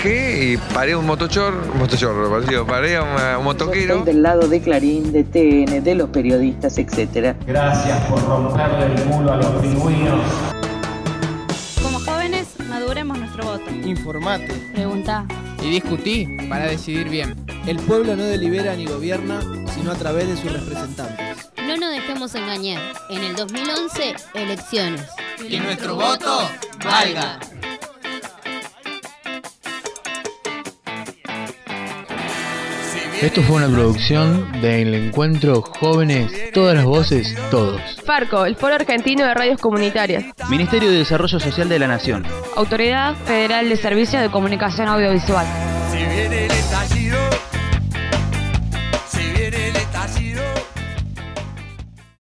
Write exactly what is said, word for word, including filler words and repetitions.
bajé y paré un motochorro, un motochorro, parecido, paré a un, un motoquero. Estoy del lado de Clarín, de T N, de los periodistas, etcétera. Gracias por romperle el culo a los pingüinos. Como jóvenes, maduremos nuestro voto. Informate. Preguntá. Y discutí para decidir bien. El pueblo no delibera ni gobierna, sino a través de sus representantes. No nos dejemos engañar. En el dos mil once, elecciones. Que nuestro voto valga. Esto fue una producción del encuentro Jóvenes, Todas las Voces, Todos. Farco, el Foro Argentino de Radios Comunitarias. Ministerio de Desarrollo Social de la Nación. Autoridad Federal de Servicios de Comunicación Audiovisual. Si viene el estallido